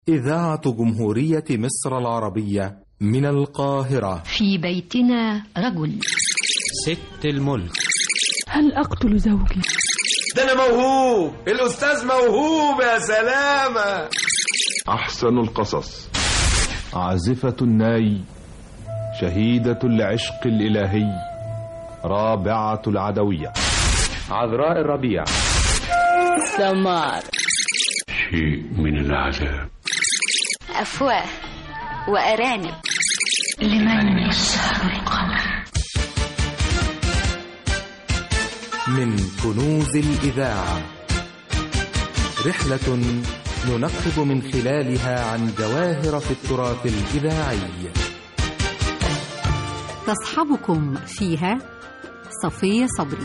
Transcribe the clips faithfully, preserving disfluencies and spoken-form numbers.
إذاعة جمهورية مصر العربية من القاهرة. في بيتنا رجل. ست الملك. هل أقتل زوجي؟ ده أنا موهوب، الأستاذ موهوب يا سلامة. أحسن القصص. عازفة الناي، شهيدة العشق الإلهي، رابعة العدوية، عذراء الربيع، سمار، شيء من العذاب، أفواه وأرانب، لمن يسهر القمر. من كنوز الإذاعة، رحلة ننقب من خلالها عن جواهر في التراث الإذاعي. تصحبكم فيها صفية صبري.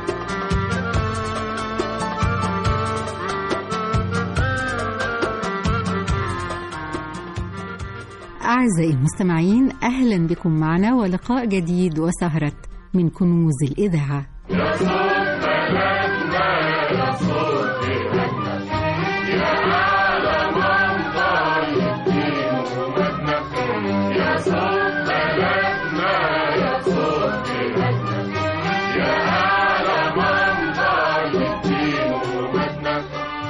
أعزائي المستمعين، أهلا بكم معنا ولقاء جديد وسهرة من كنوز الإذاعة. يا صوت بلدنا يا صوت بلدنا يا أعلى منطقة الدين ومدنا، يا صوت بلدنا يا صوت بلدنا يا أعلى منطقة الدين ومدنا.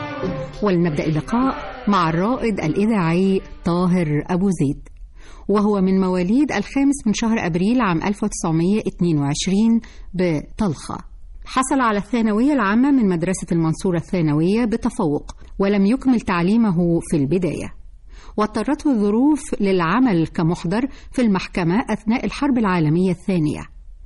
ولنبدأ اللقاء مع الرائد الإذاعي طاهر أبو زيد، وهو من مواليد الخامس من شهر أبريل عام ألف وتسعمائة واثنين وعشرين بطلخة. حصل على الثانوية العامة من مدرسة المنصورة الثانوية بتفوق، ولم يكمل تعليمه في البداية، واضطرته الظروف للعمل كمحضر في المحكمة أثناء الحرب العالمية الثانية،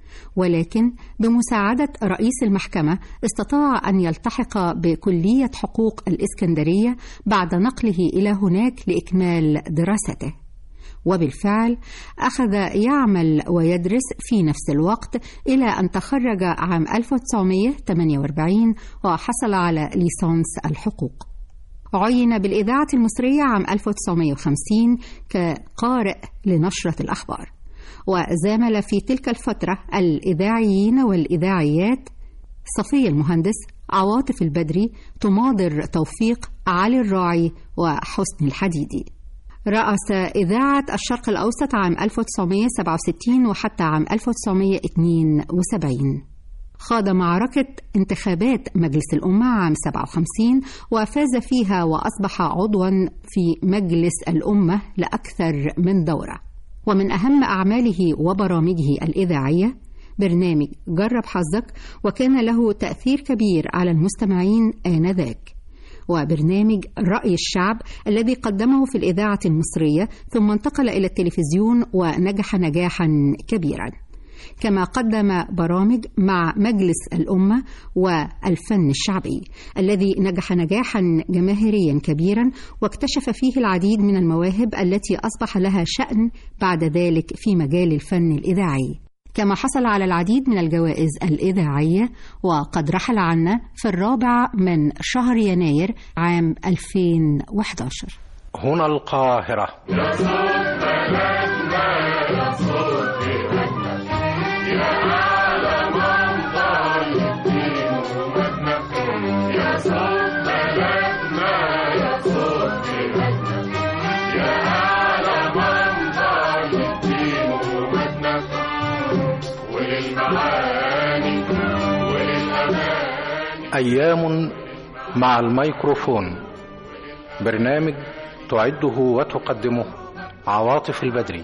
ولكن بمساعدة رئيس المحكمة استطاع أن يلتحق بكلية حقوق الإسكندرية بعد نقله إلى هناك لإكمال دراسته. وبالفعل أخذ يعمل ويدرس في نفس الوقت إلى أن تخرج عام ألف وتسعمائة وثمانية وأربعين وحصل على ليسانس الحقوق. عين بالإذاعة المصرية عام ألف وتسعمائة وخمسين كقارئ لنشرة الأخبار، وزامل في تلك الفترة الإذاعيين والإذاعيات صفية المهندس، عواطف البدري، تماضر توفيق، علي الراعي، وحسن الحديدي. رأس إذاعة الشرق الأوسط عام ألف وتسعمائة وسبعة وستين وحتى عام ألف وتسعمائة واثنين وسبعين. خاض معركة انتخابات مجلس الأمة عام سبعة وخمسين وفاز فيها، وأصبح عضوا في مجلس الأمة لأكثر من دورة. ومن أهم أعماله وبرامجه الإذاعية برنامج جرب حظك، وكان له تأثير كبير على المستمعين آنذاك، وبرنامج رأي الشعب الذي قدمه في الإذاعة المصرية ثم انتقل إلى التلفزيون ونجح نجاحا كبيرا. كما قدم برامج مع مجلس الأمة والفن الشعبي الذي نجح نجاحا جماهيريا كبيرا، واكتشف فيه العديد من المواهب التي أصبح لها شأن بعد ذلك في مجال الفن الإذاعي. كما حصل على العديد من الجوائز الإذاعية، وقد رحل عنا في الرابع من شهر يناير عام ألفين وأحد عشر. هنا القاهرة. يا صوت بلدنا يا صوت بلدنا يا أعلى منطقة الدين ومدنا، يا صوت بلدنا يا صوت بلدنا يا أعلى منطقة الدين ومدنا، وللمعاني وللأماني. أيام مع الميكروفون، برنامج تعده وتقدمه عواطف البدري.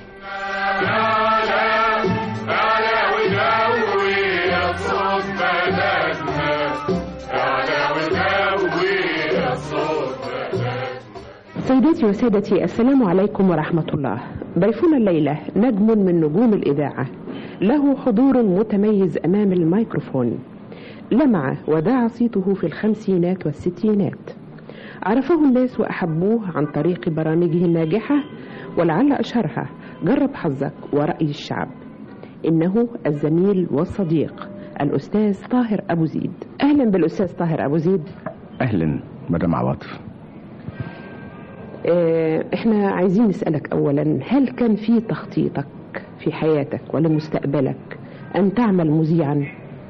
سيداتي وسادتي، السلام عليكم ورحمة الله. ضيفنا الليلة نجم من نجوم الإذاعة، له حضور متميز أمام الميكروفون، لمع وداع صيته في الخمسينات والستينات. عرفه الناس وأحبوه عن طريق برامجه الناجحة، ولعل أشهرها جرب حظك ورأي الشعب. إنه الزميل والصديق الأستاذ طاهر أبو زيد. أهلا بالأستاذ طاهر أبو زيد. أهلا مدام عواطف. احنا عايزين نسألك أولا، هل كان في تخطيطك في حياتك ولمستقبلك أن تعمل مذيعا؟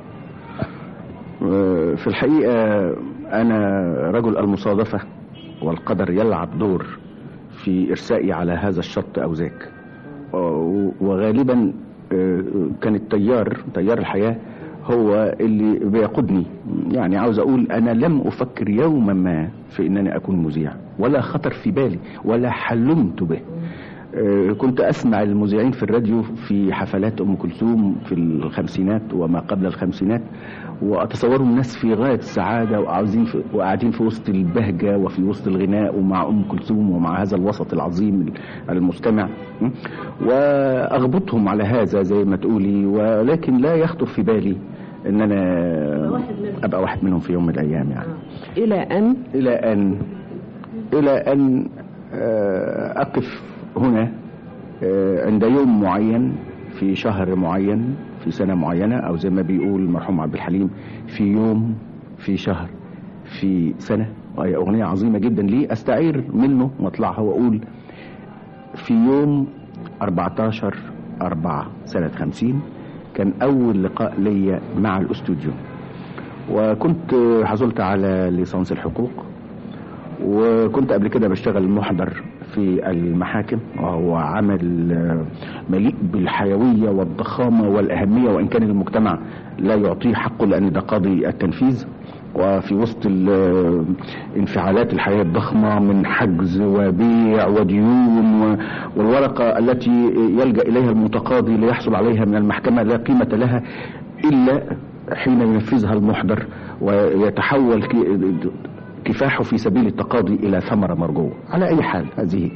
في الحقيقة أنا رجل المصادفة والقدر يلعب دور في إرسائي على هذا الشط أو ذاك، وغالبا كان التيار تيار الحياة هو اللي بيقودني. يعني عاوز أقول أنا لم أفكر يوما ما في أنني أكون مذيع، ولا خطر في بالي ولا حلمت به. كنت أسمع المذيعين في الراديو في حفلات أم كلثوم في الخمسينات وما قبل الخمسينات، وأتصوروا الناس في غاية السعادة وعاوزين في وقاعدين في وسط البهجة وفي وسط الغناء ومع أم كلثوم ومع هذا الوسط العظيم المستمع، وأغبطهم على هذا زي ما تقولي، ولكن لا يخطر في بالي ان انا ابقى واحد منهم في يوم من الايام. يعني الى ان الى ان الى ان اقف هنا عند يوم معين في شهر معين في سنة معينة، او زي ما بيقول المرحوم عبد الحليم في يوم في شهر في سنة. وهي اغنية عظيمة جدا لي استعير منه واطلعها واقول في يوم أربعتاشر أربعة سنة خمسين كان أول لقاء لي مع الأستوديو، وكنت حصلت على ليسانس الحقوق، وكنت قبل كده بشتغل محضر في المحاكم، وهو عمل مليء بالحيوية والضخامة والأهمية، وإن كان المجتمع لا يعطيه حقه لأن ده قاضي التنفيذ. وفي وسط انفعالات الحياة الضخمة من حجز وبيع وديون والورقة التي يلجأ إليها المتقاضي ليحصل عليها من المحكمة لا قيمة لها إلا حين ينفذها المحضر ويتحول كفاحه في سبيل التقاضي إلى ثمرة مرجوة. على أي حال هذه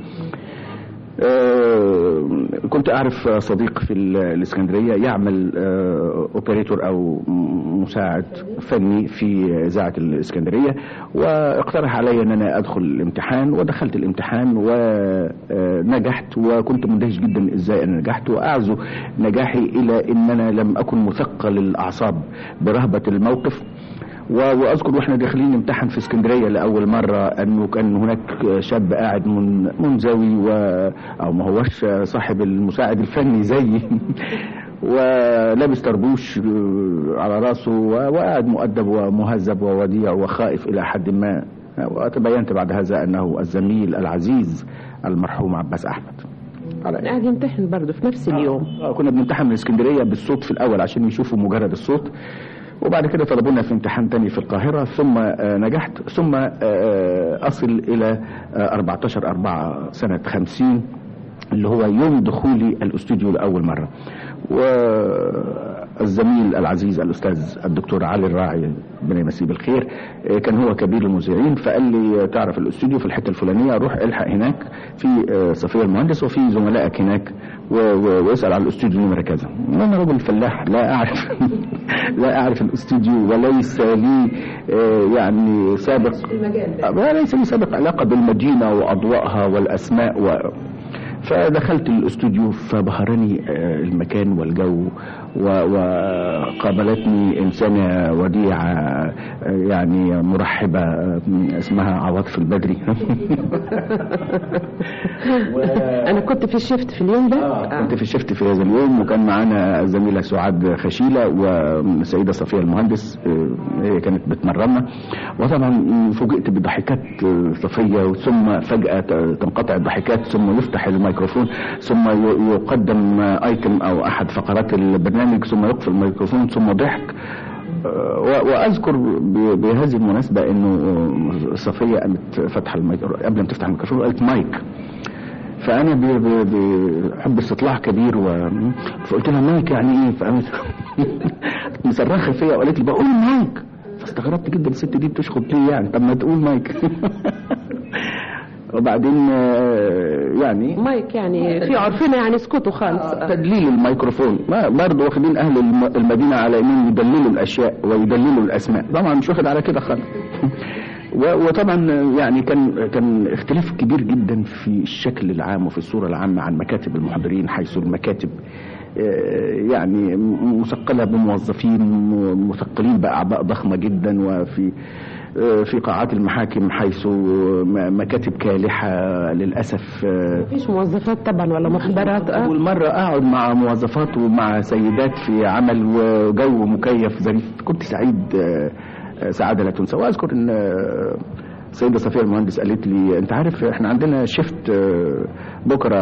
آه كنت أعرف صديق في الإسكندرية يعمل آه أوبريتور أو مساعد فني في إذاعة الإسكندرية، واقترح علي أن أنا أدخل الامتحان، ودخلت الامتحان ونجحت، وكنت مندهش جدا إزاي أنا نجحت، وأعزو نجاحي إلى أن أنا لم أكن مثقل الأعصاب برهبة الموقف. واذكر واحنا داخلين نمتحن في اسكندريه لاول مره انه كان هناك شاب قاعد من منزوي و او ما هوش صاحب المساعد الفني زيي ولابس طربوش على راسه وقاعد مؤدب ومهذب ووديع وخائف الى حد ما، وتبينت بعد هذا انه الزميل العزيز المرحوم عباس احمد. قاعد يمتحن برضه في نفس اليوم. آه كنا بنمتحن من اسكندريه بالصوت في الاول عشان يشوفوا مجرد الصوت، وبعد كده طلبونا في امتحان تاني في القاهرة، ثم نجحت، ثم أصل إلى أربعتاشر أربعة سنة خمسين اللي هو يوم دخولي الاستوديو لأول مرة. والزميل العزيز الأستاذ الدكتور علي الراعي ربنا يمسيه بالخير كان هو كبير المذيعين، فقال لي تعرف الاستوديو في الحتة الفلانية، روح الحق هناك في صفية المهندس وفي زملائك هناك واسأل على الاستوديو نمرة كذا. أنا رجل فلاح لا أعرف لا أعرف الاستوديو وليس لي يعني سابق ليس لي سابق علاقة بالمدينة وأضواءها والأسماء و... فدخلت الاستوديو فبهرني المكان والجو، وقابلتني إنسانة وديعة يعني مرحبة اسمها عواطف البدري. أنا كنت في الشفت في اليوم ده. آه. كنت في الشفت في هذا اليوم، وكان معانا الزميلة سعاد خشيلة والسيدة صفية المهندس هي كانت بتمرنا، وطبعا فوجئت بضحكات صفية، ثم فجأة تنقطع الضحكات، ثم يفتح الميكروفون، ثم يقدم ايتم او احد فقرات البرنامج، ثم يقفل الميكروفون، ثم ضحك. واذكر بهذه المناسبة انه صفية قامت فتح الميكروفون قبل ما تفتح الميكروفون قالت مايك، فانا بحب استطلاع كبير و... فقلت لها مايك يعني ايه؟ فقامت مصرخه فيا وقالت لي بقول مايك، فاستغربت جدا الست دي بتشخط ليه يعني؟ طب ما تقول مايك. وبعدين يعني مايك يعني في عرفنا يعني اسكتوا خالص. تدليل الميكروفون، ما برضه واخدين اهل المدينه على انهم يدللوا الاشياء ويدللوا الاسماء، طبعا مش واخد على كده خالص. وطبعا يعني كان كان اختلاف كبير جدا في الشكل العام وفي الصوره العامه عن مكاتب المحضرين، حيث المكاتب يعني مثقله بموظفين مثقلين باعباء ضخمه جدا، وفي في قاعات المحاكم حيث مكاتب كالحة للأسف مفيش موظفات طبعا ولا محضرات. أه والمرة أقعد مع موظفات ومع سيدات في عمل وجو مكيف ظريف، كنت سعيد سعادة لا تنسى. وأذكر أن السيدة صفية المهندس قالت لي انت عارف احنا عندنا شيفت بكرة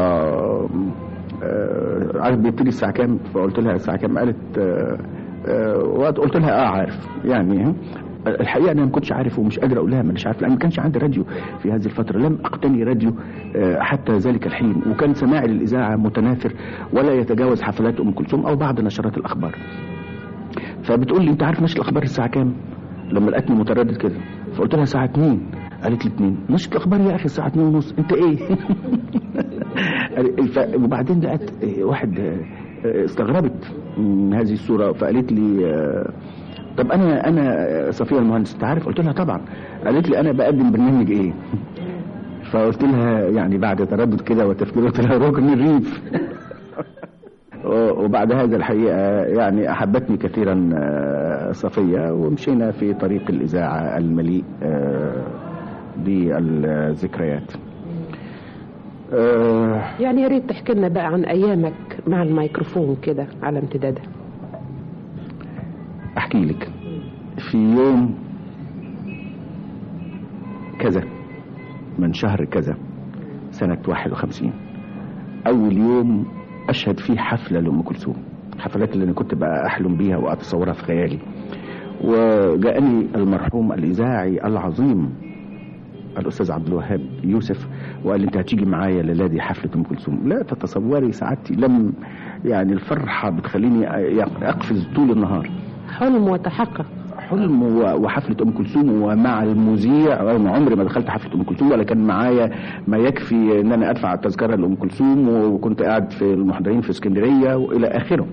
عارف بيبتدي الساعة كام؟ فقلت لها الساعة كام؟ قالت وقت قلت لها اه عارف يعني. الحقيقة أنا ما كنتش عارف ومش قادر أقول لها ما مش عارف، لأن ما كانش عندي راديو في هذه الفترة، لم أقتني راديو حتى ذلك الحين، وكان سماعي للإذاعة متناثر ولا يتجاوز حفلات أم كلثوم أو بعض نشرات الأخبار. فبتقول لي أنت عارف نشر الأخبار الساعة كام؟ لما لقتني متردد كده فقلت لها الساعة اتنين. قالت لي اتنين؟ نشر الأخبار يا أخي الساعة اتنين ونص، أنت إيه؟ وبعدين لقيت واحد استغربت من هذه الصورة فقالت لي طب انا انا صفية المهندس انت عارف؟ قلت لها طبعا. قالت لي انا بقدم برنامج ايه؟ فقلت لها يعني بعد تردد كده وتفكير قلت لها ركن الريف. وبعد هذا الحقيقة يعني احبتني كثيرا صفية، ومشينا في طريق الاذاعة المليء بالذكريات. يعني يا ريت تحكي لنا بقى عن ايامك مع الميكروفون كده على امتدادها. احكي لك. في يوم كذا من شهر كذا سنة واحد وخمسين اول يوم اشهد فيه حفلة لأم كلثوم، حفلات اللي انا كنت بقى احلم بيها واتصورها في خيالي. وجاءني المرحوم الاذاعي العظيم الاستاذ عبد الوهاب يوسف وقال لي انت هتيجي معايا الليله دي حفله ام كلثوم. لا تتصوري سعادتي، لم يعني الفرحه بتخليني اقفز طول النهار. حلم وتحقق. حلم وحفله ام كلثوم ومع المذيع. انا عمري ما دخلت حفله ام كلثوم ولا كان معايا ما يكفي ان انا ادفع التذكره لام كلثوم، وكنت قاعد في المحضرين في اسكندريه والى اخره.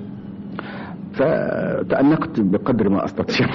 فتأنقت بقدر ما استطيع.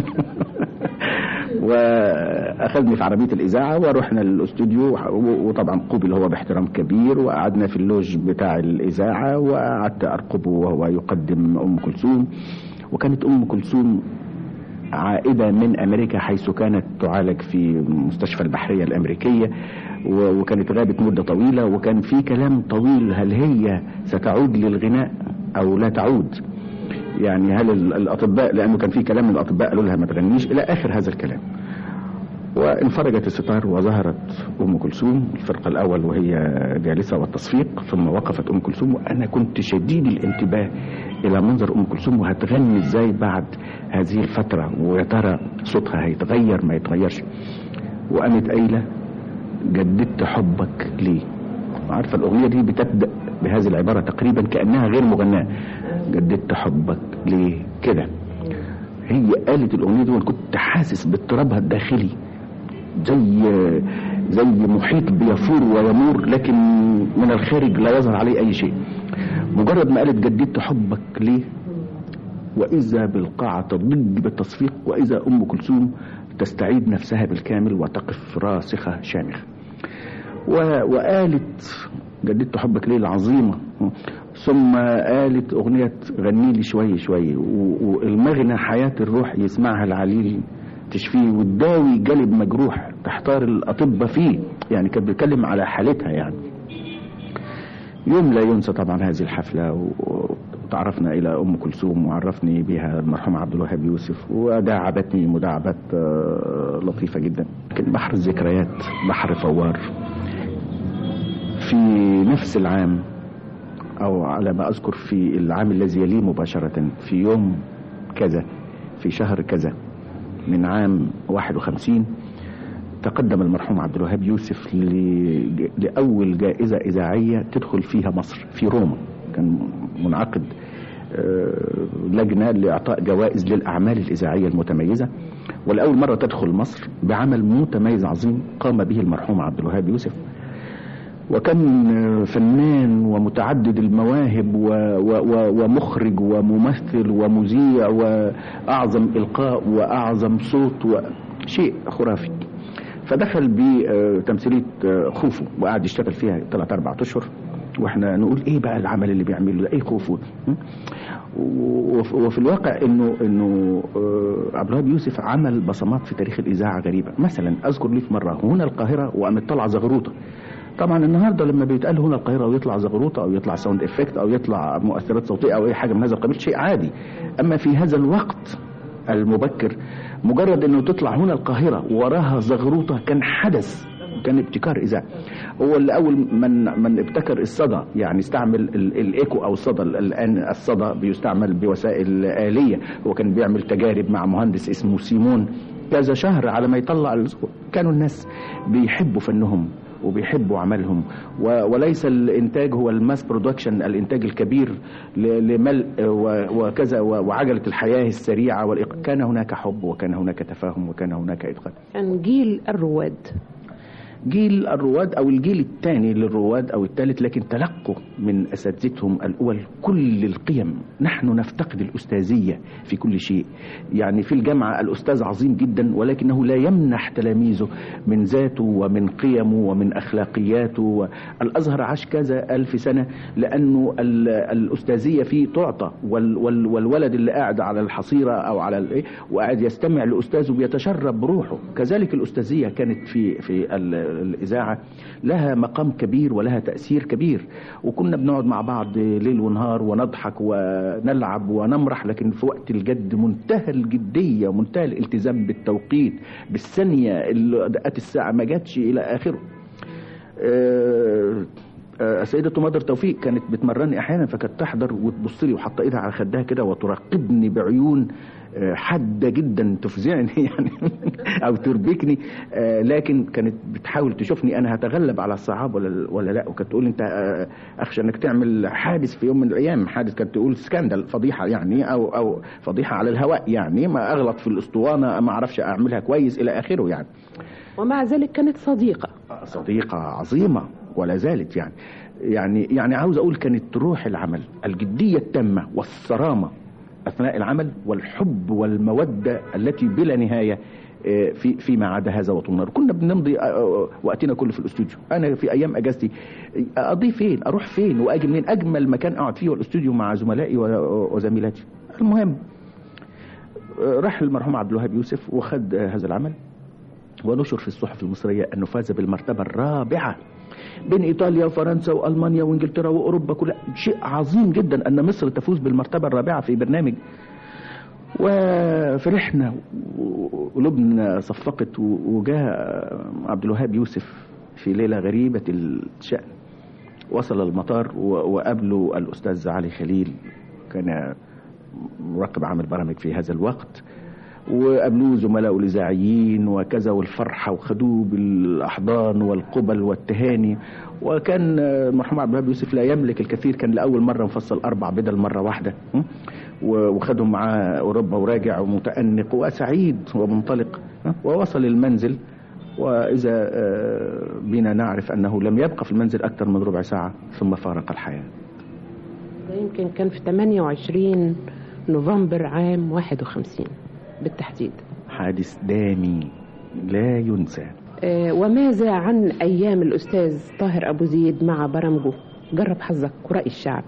واخذني في عربيه الاذاعه ورحنا للاستوديو، وطبعا قبل هو باحترام كبير، وقعدنا في اللوج بتاع الاذاعه وقعدت ارقبه وهو يقدم ام كلثوم. وكانت ام كلثوم عائده من امريكا حيث كانت تعالج في مستشفى البحريه الامريكيه، وكانت غابت مده طويله، وكان في كلام طويل هل هي ستعود للغناء او لا تعود، يعني هل الاطباء، لانه كان في كلام من الاطباء قالوا لها ما تغنيش الى اخر هذا الكلام. وانفرجت الستار وظهرت ام كلثوم الفرقه الاول وهي جالسه والتصفيق، ثم وقفت ام كلثوم، وانا كنت شديد الانتباه الى منظر ام كلثوم وهتغني ازاي بعد هذه الفتره، ويا ترى صوتها هيتغير ما يتغيرش. وقامت قايله جددت حبك ليه. عارفه الاغنيه دي بتبدا بهذه العباره تقريبا كانها غير مغناه، جددت حبك ليه كده. هي قالت الاغنيه دي وانا كنت حاسس باضطرابها الداخلي، زي زي محيط بيفور ويمور لكن من الخارج لا يظهر عليه اي شيء. مجرد ما قالت جددت حبك ليه، واذا بالقاعه تضج بالتصفيق، واذا ام كلثوم تستعيد نفسها بالكامل وتقف راسخه شامخه. وقالت جددت حبك ليه العظيمه، ثم قالت اغنيه غني لي شويه شويه، والمغنى حياه الروح يسمعها العليل تشفيه، والداوي جلب مجروح تحتار الاطباء فيه، يعني كانت بتتكلم على حالتها. يعني يوم لا ينسى طبعا هذه الحفله، وتعرفنا الى ام كلثوم وعرفني بها المرحوم عبد الوهاب يوسف، وداعبتني مداعبات لطيفه جدا. لكن بحر الذكريات بحر فوار. في نفس العام او على ما اذكر في العام الذي يليه مباشرة، في يوم كذا في شهر كذا من عام واحد وخمسين، تقدم المرحوم عبد الوهاب يوسف لأول جائزة إذاعية تدخل فيها مصر في روما. كان منعقد لجنة لإعطاء جوائز للأعمال الإذاعية المتميزة، ولأول مرة تدخل مصر بعمل متميز عظيم قام به المرحوم عبد الوهاب يوسف. وكان فنان ومتعدد المواهب و و ومخرج وممثل ومذيع وأعظم إلقاء وأعظم صوت وشيء خرافي. فدخل بتمثيلية خوفو وقعد يشتغل فيها ثلاث أربع أشهر، واحنا نقول ايه بقى العمل اللي بيعمله ده، ايه خوفو. وفي الواقع انه انه عبد الوهاب يوسف عمل بصمات في تاريخ الإذاعة غريبة. مثلا اذكر لي في مرة هنا القاهرة وقامت طلع زغروطة. طبعا النهارده لما بيتقال هنا القاهره ويطلع زغروطه او يطلع ساوند افكت او يطلع مؤثرات صوتيه او اي حاجه من هذا القبيل شيء عادي. اما في هذا الوقت المبكر مجرد انه تطلع هنا القاهرة وراها زغروطة كان حدث، كان ابتكار إذاعي. هو اللي أول من من ابتكر الصدى، يعني استعمل الإيكو أو الصدى. الآن الصدى بيستعمل بوسائل آلية. هو كان بيعمل تجارب مع مهندس اسمه سيمون كذا شهر على ما يطلع الصوت. كانوا الناس بيحبوا فنهم وبيحبوا عملهم، وليس الانتاج هو الماس برودكشن، الانتاج الكبير لملء وكذا وعجلة الحياة السريعة. كان هناك حب وكان هناك تفاهم وكان هناك إتقان. كان جيل الرواد، جيل الرواد أو الجيل الثاني للرواد أو الثالث، لكن تلقوا من أساتذتهم الأول كل القيم. نحن نفتقد الأستاذية في كل شيء. يعني في الجامعة الأستاذ عظيم جدا، ولكنه لا يمنح تلاميذه من ذاته ومن قيمه ومن أخلاقياته. الأزهر عاش كذا ألف سنة لأنه الأستاذية فيه تعطى، والولد اللي قاعد على الحصيرة أو على الإيه وقاعد يستمع لأستاذه بيتشرب بروحه. كذلك الأستاذية كانت في في الإذاعة لها مقام كبير ولها تأثير كبير. وكنا بنقعد مع بعض ليل ونهار ونضحك ونلعب ونمرح، لكن في وقت الجد منتهى الجدية ومنتهى الالتزام بالتوقيت، بالثانية اللي دقات الساعة ما جاتش إلى آخره. السيدة مدر توفيق كانت بتمرني أحيانا، فكانت تحضر وتبص لي وحط إيدها على خدها كده وتراقبني بعيون حادة جدا تفزعني يعني أو تربكني، لكن كانت بتحاول تشوفني أنا هتغلب على الصعاب ولا ولا لا. وكانت تقول أنت أخشى أنك تعمل حادث في يوم من الأيام، حادث كانت تقول سكاندل، فضيحة يعني، أو أو فضيحة على الهواء يعني، ما أغلط في الأسطوانة، ما أعرفش أعملها كويس إلى آخره يعني. ومع ذلك كانت صديقة صديقة عظيمة ولا زالت يعني. يعني يعني عاوز أقول كانت روح العمل، الجدية التامة والصرامة أثناء العمل، والحب والمودة التي بلا نهاية في فيما عدا هذا وطننا. كنا بنمضي وقتنا كله في الاستوديو. أنا في أيام أجازتي أضيف فين، أروح فين وأجي منين؟ أجمل مكان أقعد فيه والاستوديو مع زملائي وزميلاتي. المهم راح المرحوم عبد الوهاب يوسف وخد هذا العمل ونشر في الصحف المصرية أنه فاز بالمرتبة الرابعة بين إيطاليا وفرنسا وألمانيا وإنجلترا وأوروبا كلها. شيء عظيم جدا أن مصر تفوز بالمرتبة الرابعة في برنامج. وفرحنا وقلوبنا صفقت، وجاء عبد الوهاب يوسف في ليلة غريبة الشأن. وصل المطار وقابله الأستاذ علي خليل، كان مراقب عامل برامج في هذا الوقت، وقابلوه زملاء الإذاعيين وكذا، والفرحة وخدوه بالأحضان والقبل والتهاني. وكان المرحوم عبد الوهاب يوسف لا يملك الكثير، كان لأول مرة مفصل أربع بدل مرة واحدة، وخدهم معاه أوروبا وراجع ومتأنق وسعيد ومنطلق. ووصل المنزل، وإذا بنا نعرف أنه لم يبقى في المنزل أكثر من ربع ساعة ثم فارق الحياة. يمكن كان في ثمانية وعشرين نوفمبر عام واحد وخمسين بالتحديد. حادث دامي لا ينسى. آه وماذا عن أيام الأستاذ طاهر أبو زيد مع برامجه جرب حظك ورأي الشعب؟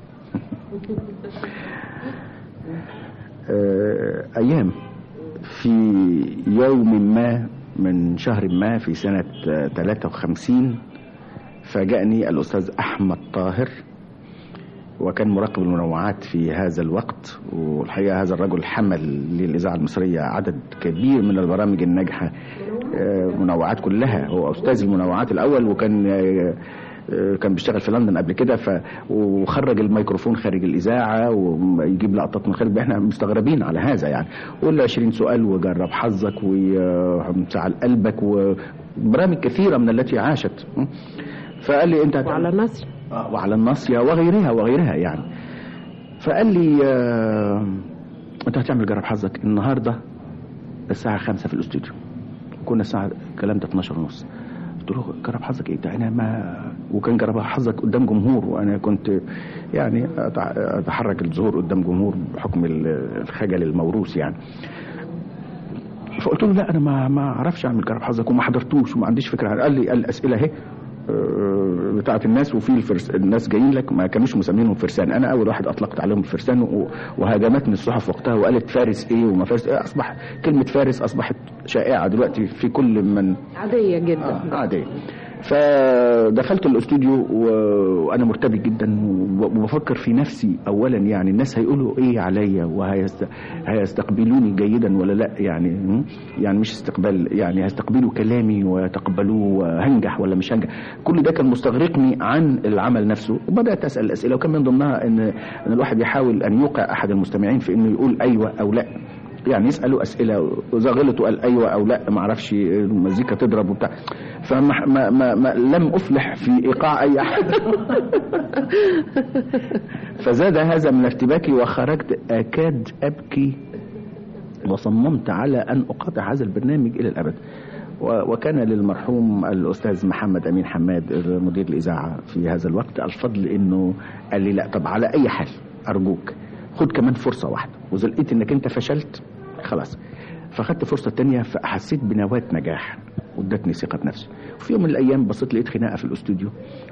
آه أيام في يوم ما من شهر ما في سنة ثلاثة وخمسين فاجأني الأستاذ أحمد طاهر، وكان مراقب المنوعات في هذا الوقت. والحقيقة هذا الرجل حمل للإذاعة المصرية عدد كبير من البرامج الناجحة، منوعات كلها. هو أستاذ المنوعات الأول، وكان كان بيشتغل في لندن قبل كده، ف وخرج الميكروفون خارج الإذاعة ويجيب لقطات من خارج. احنا مستغربين على هذا يعني. وقول له عشرين سؤال وجرب حظك ومساعد قلبك وبرامج كثيرة من التي عاشت. فقال لي انت وعلى النصر وعلى الناصية وغيرها وغيرها يعني. فقال لي آه انت هتعمل جرب حظك النهاردة الساعة خمسة في الاستوديو. كنا الساعة الكلام ده اتناشر ونص. قلت له جرب حظك ايه ده؟ انا ما وكان جرب حظك قدام جمهور، وانا كنت يعني اتحرك الظهور قدام جمهور بحكم الخجل الموروث يعني. فقلت له لا انا ما ما اعرفش اعمل جرب حظك وما حضرتوش وما عنديش فكرة. قال لي الاسئلة اهي بتاعت الناس، وفي الفرس الناس جايين لك ما كانوش مسمينهم فرسان. انا اول واحد اطلقت عليهم الفرسان، وهاجمتني الصحف وقتها وقالت فارس ايه وما فارس ايه. اصبح كلمة فارس اصبحت شائعة دلوقتي في كل من عادية جدا. آه عادية. فدخلت الاستوديو وانا مرتبك جدا وبفكر في نفسي اولا، يعني الناس هيقولوا ايه عليا وهيستقبلوني جيدا ولا لا، يعني يعني مش استقبال، يعني هيستقبلوا كلامي ويتقبلوه هنجح ولا مش هنجح. كل ده كان مستغرقني عن العمل نفسه، وبدات اسال اسئله، وكان من ضمنها ان ان الواحد يحاول ان يوقع احد المستمعين في انه يقول ايوه او لا، يعني يسالوا اسئله، واذا غلط وقال ايوه او لا ما اعرفش المزيكا تضرب وبتاع، فما ما ما ما لم افلح في ايقاع اي احد. فزاد هذا من ارتباكي وخرجت اكاد ابكي، وصممت على ان اقاطع هذا البرنامج الى الابد. وكان للمرحوم الأستاذ محمد أمين حماد مدير الإذاعة في هذا الوقت الفضل إنه قال لي لا، طب على أي حال أرجوك خد كمان فرصة واحدة، وإذا لقيت إنك أنت فشلت خلاص. فخدت فرصة تانية، فحسيت بنواة نجاح وادتني ثقة بنفسي. وفي يوم من الأيام بصيت لقيت خناقة في الاستوديو،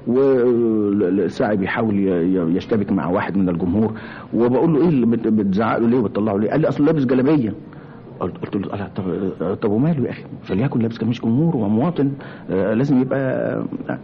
والساعي بيحاول يشتبك مع واحد من الجمهور، وبقول له إيه اللي بتزعق له ليه وبتطلعه ليه؟ قال لي أصله لابس جلابية. قلت له طب طب وماله يا اخي، فليكن لابس كميس جمهور ومواطن، آه لازم يبقى آه.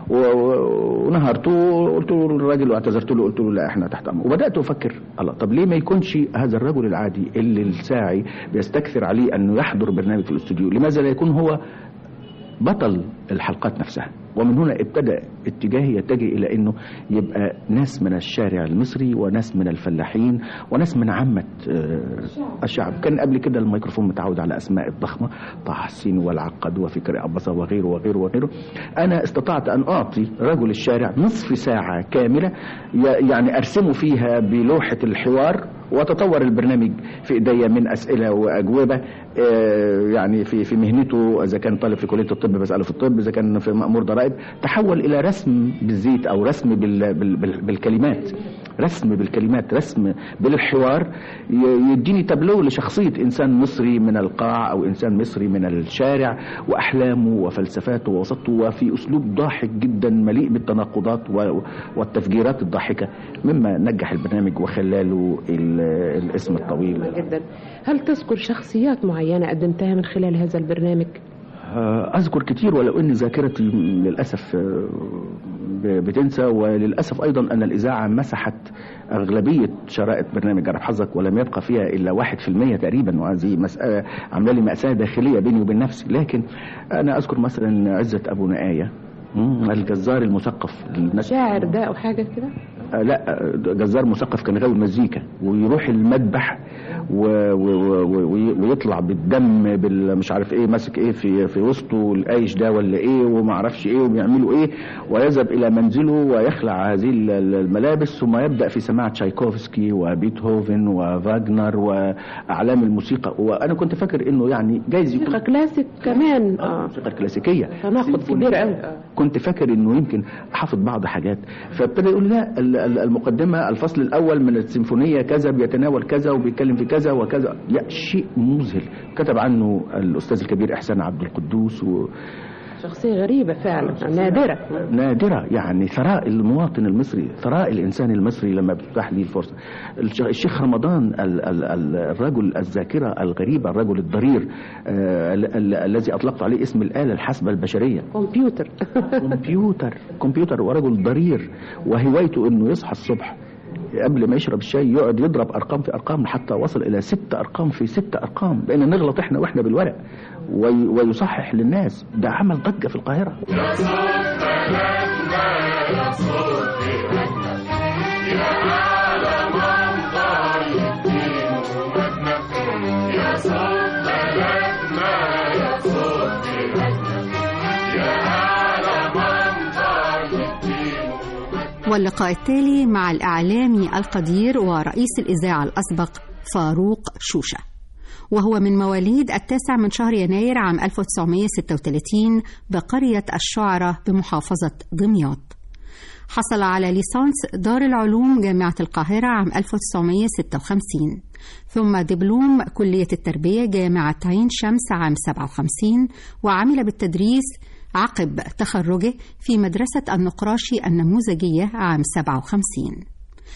ونهرته وقلت له الراجل واعتذرت له، قلت له لا احنا تحت امر. وبدات افكر الله، طب ليه ما يكونش هذا الرجل العادي اللي الساعي بيستكثر عليه انه يحضر برنامج في الاستوديو، لماذا لا يكون هو بطل الحلقات نفسها؟ ومن هنا ابتدأ اتجاهي يتجه إلى أنه يبقى ناس من الشارع المصري وناس من الفلاحين وناس من عامة الشعب. كان قبل كده الميكروفون متعود على أسماء الضخمة، طه حسين والعقد وفكري أبصة وغيره وغيره وغيره. أنا استطعت أن أعطي رجل الشارع نصف ساعة كاملة يعني أرسمه فيها بلوحة الحوار، وتطور البرنامج في ايديا من اسئله واجوبه، يعني في في مهنته، اذا كان طالب في كليه الطب بساله في الطب، اذا كان في مأمور ضرائب، تحول الى رسم بالزيت او رسم بال بال بالكلمات، رسم بالكلمات، رسم بالحوار، يديني تابلو لشخصيه انسان مصري من القاع او انسان مصري من الشارع، واحلامه وفلسفاته ووسطه، وفي اسلوب ضاحك جدا مليء بالتناقضات والتفجيرات الضاحكه، مما نجح البرنامج وخلاله الاسم الطويل جدا. هل تذكر شخصيات معينة قدمتها من خلال هذا البرنامج؟ أذكر كتير، ولو أن ذاكرتي للأسف بتنسى، وللأسف أيضا أن الإذاعة مسحت أغلبية شرائط برنامج جرب حظك، ولم يبقى فيها إلا واحد في المية تقريبا، وهذه مسألة عاملة لي مأساة داخلية بيني وبين نفسي. لكن أنا أذكر مثلا عزة أبو نآية، الجزار المثقف، شاعر ده أو حاجة كده؟ آه لا، جزار مثقف كان غاوي مزيكا، ويروح المذبح و... و... و... ويطلع بالدم بالمش عارف ايه، ماسك ايه في في وسطه، القايش ده ولا ايه وما اعرفش ايه، وبيعملوا ايه، ويذهب الى منزله ويخلع هذه الملابس، ثم يبدا في سماع تشايكوفسكي وبيتهوفن وفاغنر واعلام الموسيقى. وانا كنت فاكر انه يعني جايز موسيقى كلاسيك كمان، اه موسيقى كلاسيكيه، تناقض كبير قوي. كنت فاكر انه يمكن حافظ بعض حاجات، فابتدى يقول لا، المقدمه الفصل الاول من السيمفونيه كذا بيتناول كذا وبيتكلم في كذا وكذا، يا شيء مذهل. كتب عنه الاستاذ الكبير احسان عبد القدوس، و شخصية غريبة فعلا، نادرة نادرة، يعني ثراء المواطن المصري، ثراء الإنسان المصري لما بتتاح لي الفرصة. الشيخ رمضان الرجل الذاكرة الغريبة، الرجل الضرير الذي أطلقت عليه اسم الآلة الحاسبة البشرية، كمبيوتر كمبيوتر كمبيوتر ورجل ضرير، وهوايته إنه يصحى الصبح قبل ما يشرب الشاي يقعد يضرب أرقام في أرقام حتى وصل إلى ست أرقام في ست أرقام، بقينا نغلط إحنا وإحنا بالورق، ويصحح للناس. ده عمل ضجة في القاهرة. يا صوت بلدنا، يا صوت بلدنا، يا أعلى منظر الدين ومجدنا، يا صوت بلدنا، يا صوت بلدنا، يا أعلى منظر الدين ومجدنا. واللقاء التالي مع الإعلامي القدير ورئيس الإذاعة الأسبق فاروق شوشة، وهو من مواليد التاسع من شهر يناير عام ألف وتسعمائة وستة وثلاثين بقرية الشعرة بمحافظة دمياط. حصل على ليسانس دار العلوم جامعة القاهرة عام ألف وتسعمائة وستة وخمسين، ثم دبلوم كلية التربية جامعة عين شمس عام سبعة وخمسين، وعمل بالتدريس عقب تخرجه في مدرسة النقراشي النموذجية عام سبعة وخمسين.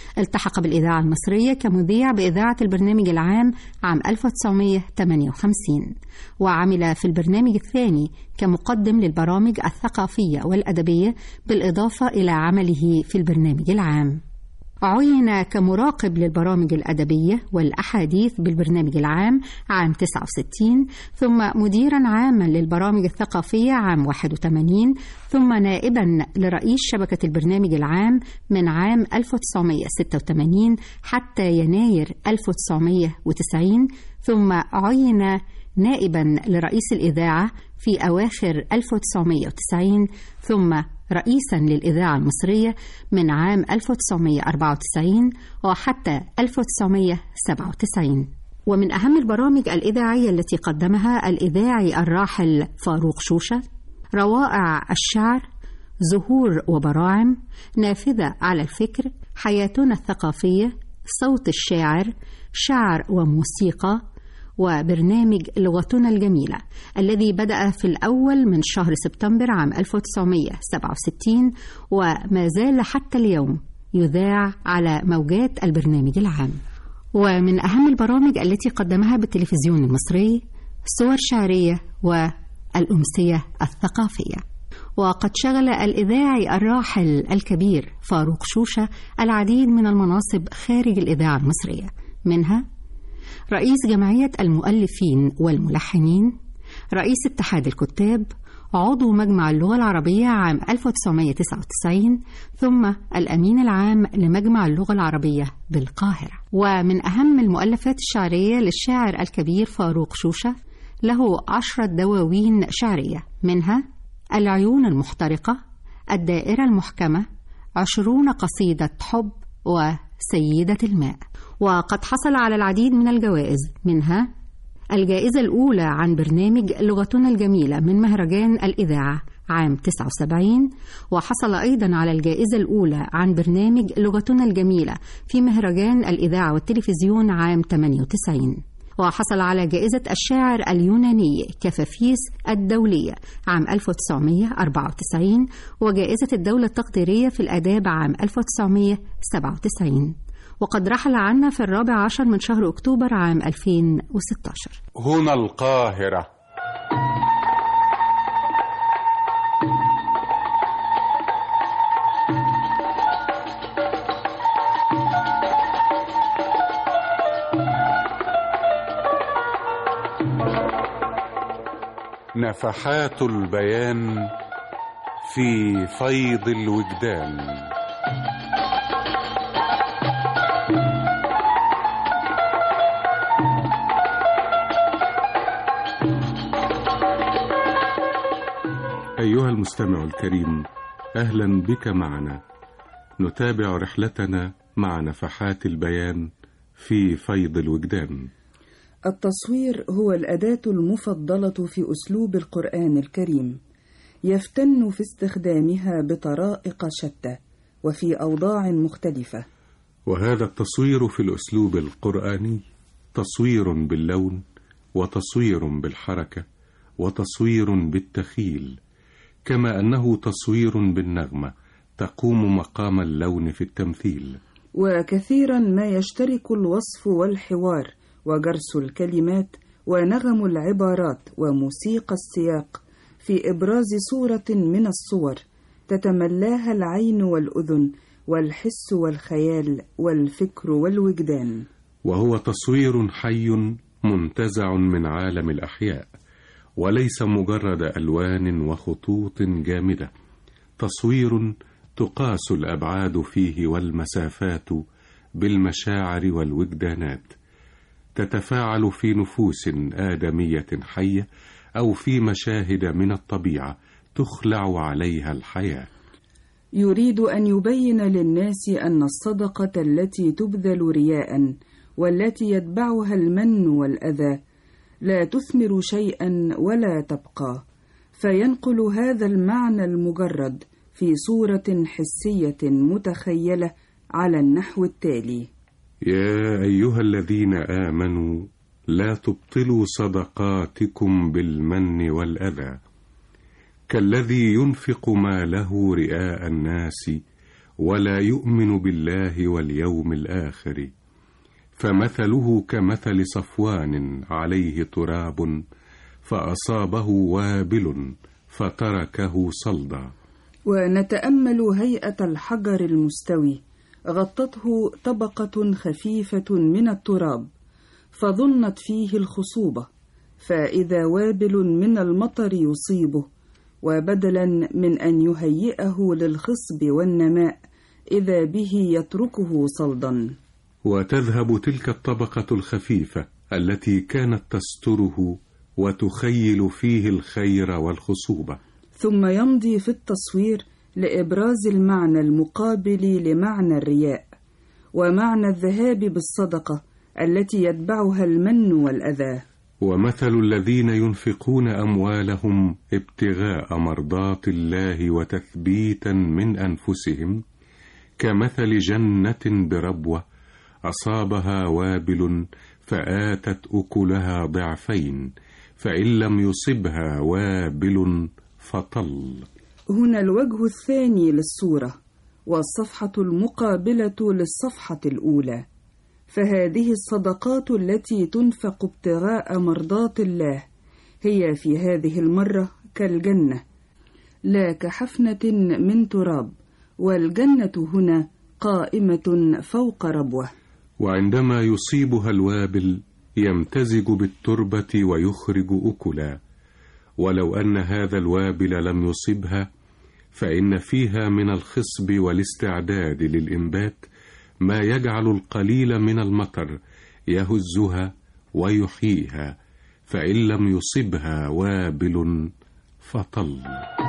التحق بالإذاعة المصرية كمذيع بإذاعة البرنامج العام عام ألف وتسعمائة وثمانية وخمسين، وعمل في البرنامج الثاني كمقدم للبرامج الثقافية والأدبية بالإضافة إلى عمله في البرنامج العام. عين كمراقب للبرامج الأدبية والأحاديث بالبرنامج العام عام تسعة وستين، ثم مديرا عاما للبرامج الثقافية عام واحد وثمانين، ثم نائبا لرئيس شبكة البرنامج العام من عام ألف وتسعمائة وستة وثمانين حتى يناير ألف وتسعمائة وتسعين، ثم عين نائبا لرئيس الإذاعة في أواخر ألف وتسعمائة وتسعين، ثم رئيسا للإذاعة المصرية من عام ألف وتسعمائة وأربعة وتسعين وحتى ألف وتسعمائة وسبعة وتسعين. ومن أهم البرامج الإذاعية التي قدمها الإذاعي الراحل فاروق شوشة روائع الشعر، زهور وبراعم، نافذة على الفكر، حياتنا الثقافية، صوت الشاعر، شعر وموسيقى، وبرنامج لغتنا الجميلة الذي بدأ في الأول من شهر سبتمبر عام ألف وتسعمائة وسبعة وستين وما زال حتى اليوم يذاع على موجات البرنامج العام. ومن أهم البرامج التي قدمها بالتلفزيون المصري صور شعرية والأمسية الثقافية. وقد شغل الإذاعي الراحل الكبير فاروق شوشة العديد من المناصب خارج الإذاعة المصرية، منها رئيس جمعية المؤلفين والملحنين، رئيس اتحاد الكتاب، عضو مجمع اللغة العربية عام ألف وتسعمائة وتسعة وتسعين، ثم الأمين العام لمجمع اللغة العربية بالقاهرة. ومن أهم المؤلفات الشعرية للشاعر الكبير فاروق شوشة له عشرة دواوين شعرية، منها العيون المحترقة، الدائرة المحكمة، عشرون قصيدة حب، وسيدة الماء. وقد حصل على العديد من الجوائز، منها الجائزة الأولى عن برنامج لغتنا الجميلة من مهرجان الإذاعة عام تسعة وسبعين، وحصل أيضا على الجائزة الأولى عن برنامج لغتنا الجميلة في مهرجان الإذاعة والتلفزيون عام ثمانية وتسعين، وحصل على جائزة الشاعر اليوناني كفافيس الدولية عام ألف وتسعمائة وأربعة وتسعين، وجائزة الدولة التقديرية في الآداب عام ألف وتسعمائة وسبعة وتسعين. وقد رحل عنا في الرابع عشر من شهر أكتوبر عام ألفين وستة عشر. هنا القاهرة. نفحات البيان في فيض الوجدان. أيها المستمع الكريم، أهلا بك معنا. نتابع رحلتنا مع نفحات البيان في فيض الوجدان. التصوير هو الأداة المفضلة في أسلوب القرآن الكريم، يفتن في استخدامها بطرائق شتى وفي أوضاع مختلفة. وهذا التصوير في الأسلوب القرآني تصوير باللون، وتصوير بالحركة، وتصوير بالتخيل، كما أنه تصوير بالنغمة تقوم مقام اللون في التمثيل. وكثيرا ما يشترك الوصف والحوار وجرس الكلمات ونغم العبارات وموسيقى السياق في إبراز صورة من الصور تتملاها العين والأذن والحس والخيال والفكر والوجدان. وهو تصوير حي منتزع من عالم الأحياء، وليس مجرد ألوان وخطوط جامدة. تصوير تقاس الأبعاد فيه والمسافات بالمشاعر والوجدانات، تتفاعل في نفوس آدمية حية أو في مشاهد من الطبيعة تخلع عليها الحياة. يريد أن يبين للناس أن الصدقة التي تبذل رياء والتي يتبعها المن والأذى لا تثمر شيئا ولا تبقى، فينقل هذا المعنى المجرد في صورة حسية متخيلة على النحو التالي: يا أيها الذين آمنوا لا تبطلوا صدقاتكم بالمن والأذى، كالذي ينفق ماله رئاء الناس ولا يؤمن بالله واليوم الآخر، فمثله كمثل صفوان عليه تراب فأصابه وابل فتركه صلدا. ونتأمل هيئة الحجر المستوي، غطته طبقة خفيفة من التراب فظنت فيه الخصوبة، فإذا وابل من المطر يصيبه، وبدلا من أن يهيئه للخصب والنماء إذا به يتركه صلدا. وتذهب تلك الطبقة الخفيفة التي كانت تستره وتخيل فيه الخير والخصوبة، ثم يمضي في التصوير لإبراز المعنى المقابل لمعنى الرياء، ومعنى الذهاب بالصدقة التي يتبعها المن والأذى. ومثل الذين ينفقون أموالهم ابتغاء مرضات الله وتثبيتا من أنفسهم كمثل جنة بربوة أصابها وابل فآتت أكلها ضعفين، فإن لم يصبها وابل فطل. هنا الوجه الثاني للصورة، والصفحة المقابلة للصفحة الأولى، فهذه الصدقات التي تنفق ابتغاء مرضات الله هي في هذه المرة كالجنة لا كحفنة من تراب، والجنة هنا قائمة فوق ربوة. وعندما يصيبها الوابل يمتزج بالتربة ويخرج أكلا، ولو أن هذا الوابل لم يصبها فإن فيها من الخصب والاستعداد للإنبات ما يجعل القليل من المطر يهزها ويحييها، فإن لم يصبها وابل فطل.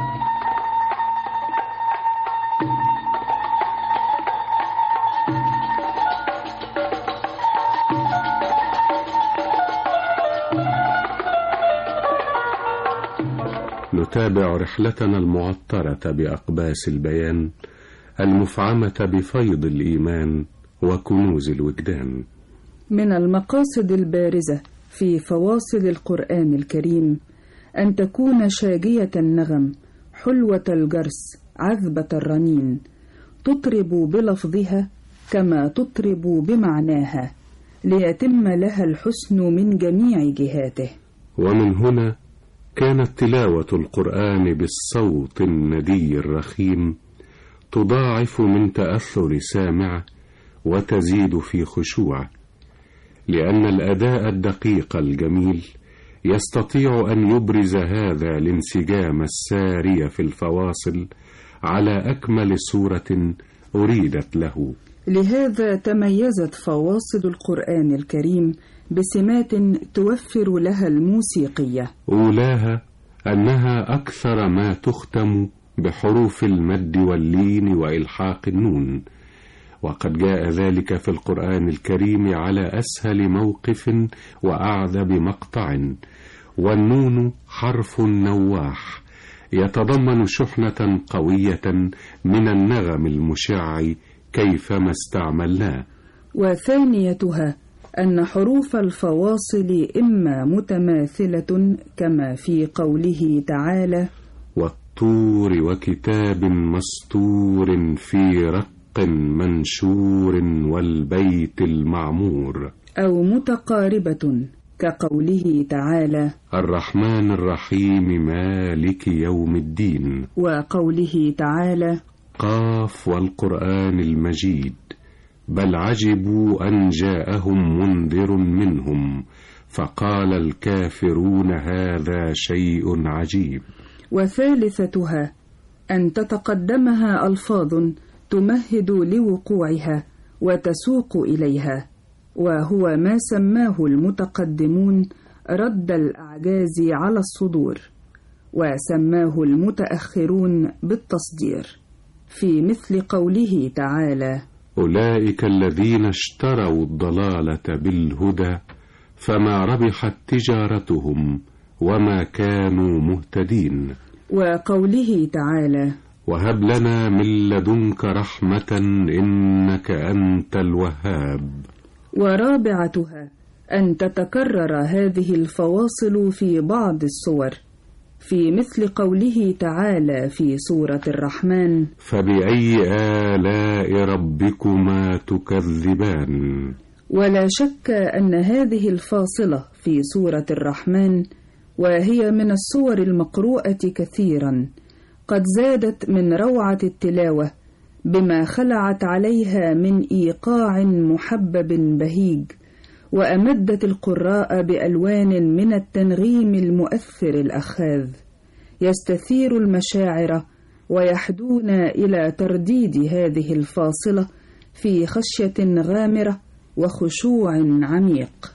نتابع رحلتنا المعطرة بأقباس البيان المفعمة بفيض الإيمان وكنوز الوجدان. من المقاصد البارزة في فواصل القرآن الكريم أن تكون شاجية النغم، حلوة الجرس، عذبة الرنين، تطرب بلفظها كما تطرب بمعناها، ليتم لها الحسن من جميع جهاته. ومن هنا كانت تلاوة القرآن بالصوت الندي الرخيم تضاعف من تأثر سامع وتزيد في خشوع، لأن الأداء الدقيق الجميل يستطيع أن يبرز هذا الانسجام الساري في الفواصل على أكمل صورة أريدت له. لهذا تميزت فواصل القرآن الكريم بسمات توفر لها الموسيقية. أولاها أنها أكثر ما تختم بحروف المد واللين وإلحاق النون، وقد جاء ذلك في القرآن الكريم على أسهل موقف وأعذب مقطع، والنون حرف نواح يتضمن شحنة قوية من النغم المشع كيفما استعملناه. وثانيتها أن حروف الفواصل إما متماثلة كما في قوله تعالى: والطور وكتاب مسطور في رق منشور والبيت المعمور، أو متقاربة كقوله تعالى: الرحمن الرحيم مالك يوم الدين، وقوله تعالى: قاف والقرآن المجيد بل عجبوا أن جاءهم منذر منهم فقال الكافرون هذا شيء عجيب. وثالثتها أن تتقدمها ألفاظ تمهد لوقوعها وتسوق إليها، وهو ما سماه المتقدمون رد الأعجاز على الصدور، وسماه المتأخرون بالتصدير، في مثل قوله تعالى: أولئك الذين اشتروا الضلالة بالهدى فما ربحت تجارتهم وما كانوا مهتدين، وقوله تعالى: وهب لنا من لدنك رحمة إنك أنت الوهاب. ورابعتها أن تتكرر هذه الفواصل في بعض الصور، في مثل قوله تعالى في سورة الرحمن: فبأي آلاء ربكما تكذبان. ولا شك أن هذه الفاصلة في سورة الرحمن، وهي من السور المقروءة كثيرا، قد زادت من روعة التلاوة بما خلعت عليها من إيقاع محبب بهيج، وأمدت القراء بألوان من التنغيم المؤثر الأخاذ، يستثير المشاعر ويحدون إلى ترديد هذه الفاصلة في خشية غامرة وخشوع عميق.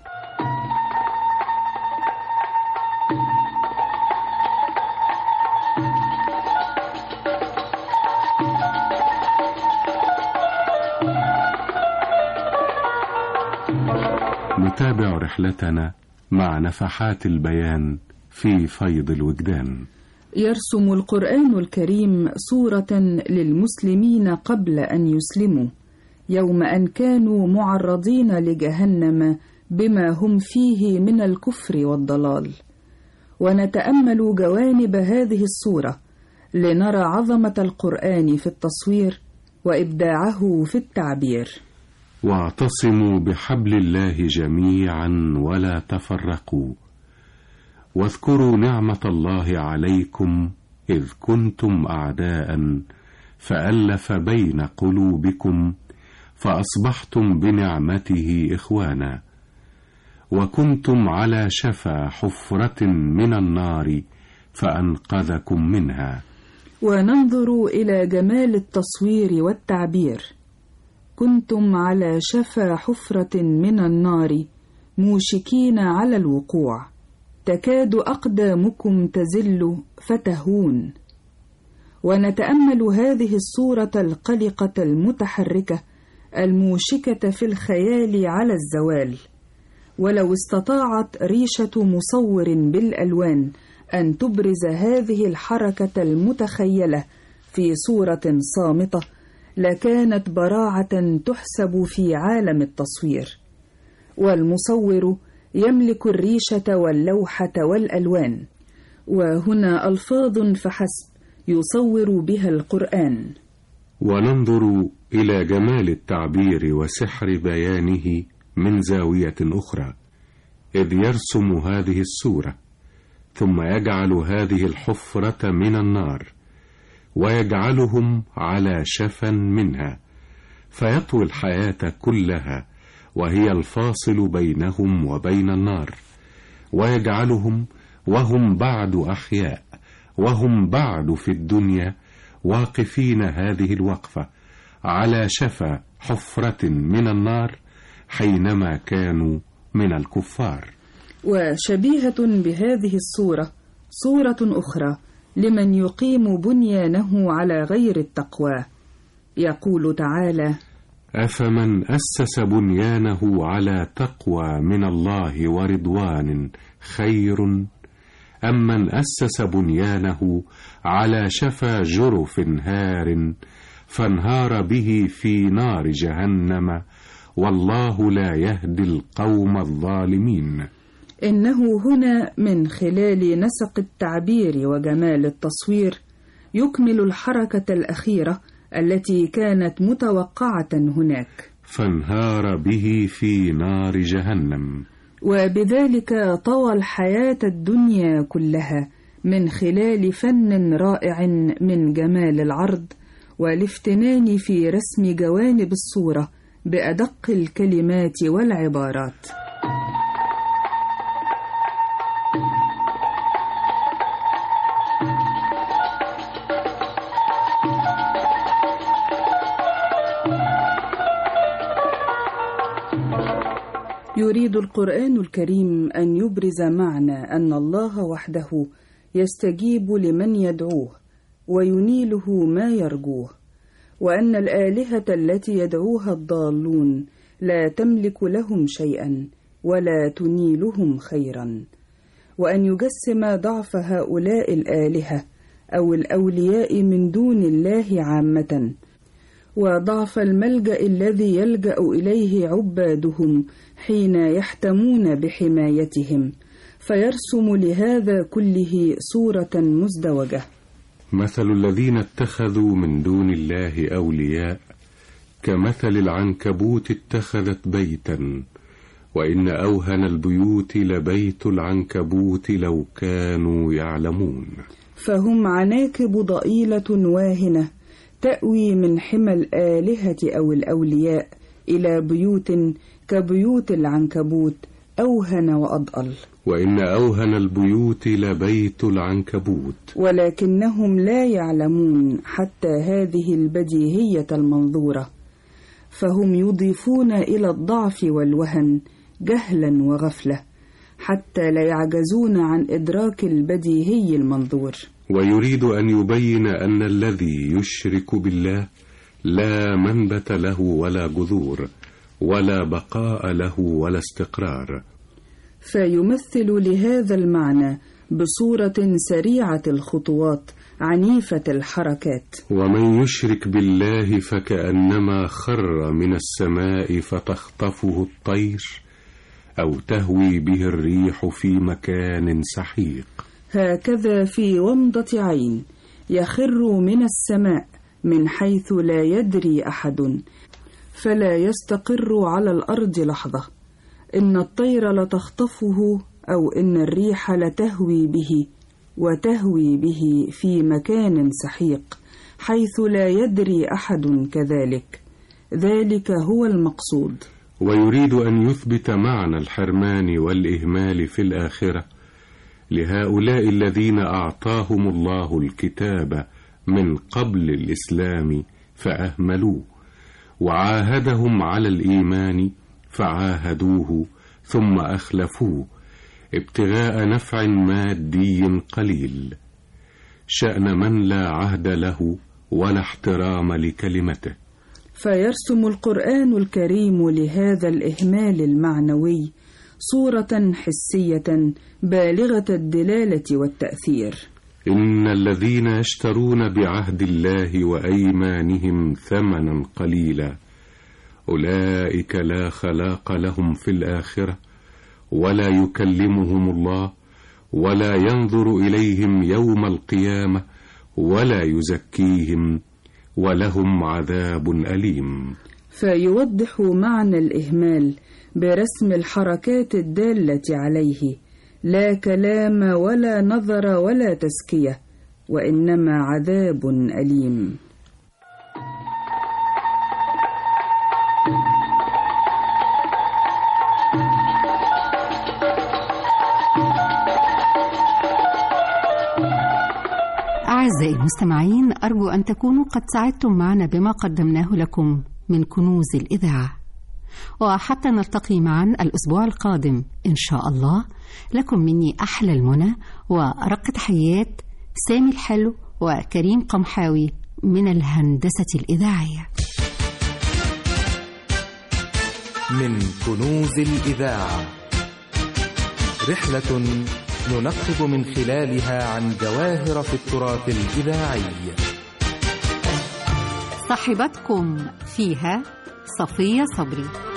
نتابع رحلتنا مع نفحات البيان في فيض الوجدان. يرسم القرآن الكريم صورة للمسلمين قبل أن يسلموا، يوم أن كانوا معرضين لجهنم بما هم فيه من الكفر والضلال. ونتأمل جوانب هذه الصورة لنرى عظمة القرآن في التصوير وإبداعه في التعبير. واعتصموا بحبل الله جميعا ولا تفرقوا، واذكروا نعمة الله عليكم إذ كنتم أعداء فألف بين قلوبكم فأصبحتم بنعمته إخوانا، وكنتم على شفا حفرة من النار فأنقذكم منها. وننظر إلى جمال التصوير والتعبير. كنتم على شفا حفرة من النار موشكين على الوقوع، تكاد أقدامكم تزل فتهون. ونتأمل هذه الصورة القلقة المتحركة الموشكة في الخيال على الزوال. ولو استطاعت ريشة مصور بالألوان أن تبرز هذه الحركة المتخيلة في صورة صامتة، لكانت براعة تحسب في عالم التصوير. والمصور يملك الريشة واللوحة والألوان، وهنا ألفاظ فحسب يصور بها القرآن. وننظر إلى جمال التعبير وسحر بيانه من زاوية أخرى، إذ يرسم هذه الصورة ثم يجعل هذه الحفرة من النار ويجعلهم على شفا منها، فيطوي الحياة كلها وهي الفاصل بينهم وبين النار، ويجعلهم وهم بعد أحياء وهم بعد في الدنيا واقفين هذه الوقفة على شفا حفرة من النار حينما كانوا من الكفار. وشبيهة بهذه الصورة صورة أخرى لمن يقيم بنيانه على غير التقوى. يقول تعالى: أفمن أسس بنيانه على تقوى من الله ورضوان خير أم من أسس بنيانه على شفا جرف هار فانهار به في نار جهنم والله لا يهدي القوم الظالمين. إنه هنا من خلال نسق التعبير وجمال التصوير يكمل الحركة الأخيرة التي كانت متوقعة هناك، فانهار به في نار جهنم. وبذلك طوى الحياة الدنيا كلها من خلال فن رائع من جمال العرض والافتنان في رسم جوانب الصورة بأدق الكلمات والعبارات. يريد القرآن الكريم أن يبرز معنى أن الله وحده يستجيب لمن يدعوه وينيله ما يرجوه، وأن الآلهة التي يدعوها الضالون لا تملك لهم شيئا ولا تنيلهم خيرا، وأن يجسم ضعف هؤلاء الآلهة أو الأولياء من دون الله عامة، وضعف الملجأ الذي يلجأ إليه عبادهم حين يحتمون بحمايتهم، فيرسم لهذا كله صورة مزدوجة. مثل الذين اتخذوا من دون الله أولياء كمثل العنكبوت اتخذت بيتا وإن أوهن البيوت لبيت العنكبوت لو كانوا يعلمون. فهم عناكب ضئيلة واهنة تأوي من حمى الآلهة أو الأولياء إلى بيوت كبيوت العنكبوت أوهن وأضأل. وإن أوهن البيوت لبيت العنكبوت ولكنهم لا يعلمون حتى هذه البديهية المنظورة، فهم يضيفون إلى الضعف والوهن جهلا وغفلة حتى لا يعجزون عن إدراك البديهي المنظور. ويريد أن يبين أن الذي يشرك بالله لا منبت له ولا جذور ولا بقاء له ولا استقرار، فيمثل لهذا المعنى بصورة سريعة الخطوات عنيفة الحركات. ومن يشرك بالله فكأنما خر من السماء فتخطفه الطير أو تهوي به الريح في مكان سحيق. هكذا في ومضة عين يخر من السماء من حيث لا يدري أحد، فلا يستقر على الأرض لحظة، إن الطير لتخطفه أو إن الريح لتهوي به، وتهوي به في مكان سحيق حيث لا يدري أحد كذلك. ذلك هو المقصود. ويريد أن يثبت معنى الحرمان والإهمال في الآخرة لهؤلاء الذين أعطاهم الله الكتاب من قبل الإسلام فأهملوه، وعاهدهم على الإيمان فعاهدوه ثم أخلفوه ابتغاء نفع مادي قليل، شأن من لا عهد له ولا احترام لكلمته. فيرسم القرآن الكريم لهذا الإهمال المعنوي صورة حسية بالغة الدلالة والتأثير. إن الذين يشترون بعهد الله وأيمانهم ثمنا قليلا أولئك لا خلاق لهم في الآخرة ولا يكلمهم الله ولا ينظر إليهم يوم القيامة ولا يزكيهم ولهم عذاب أليم. فيوضح معنى الإهمال برسم الحركات الدالة عليه، لا كلام ولا نظر ولا تزكية، وإنما عذاب أليم. أعزائي المستمعين، أرجو أن تكونوا قد سعدتم معنا بما قدمناه لكم من كنوز الإذاعة، وحتى نلتقي معا الأسبوع القادم إن شاء الله، لكم مني أحلى المنى ورق تحيات سامي الحلو وكريم قمحاوي من الهندسة الإذاعية. من كنوز الإذاعة، رحلة ننقب من خلالها عن جواهر في التراث الإذاعي. صاحبتكم فيها صفية صبري.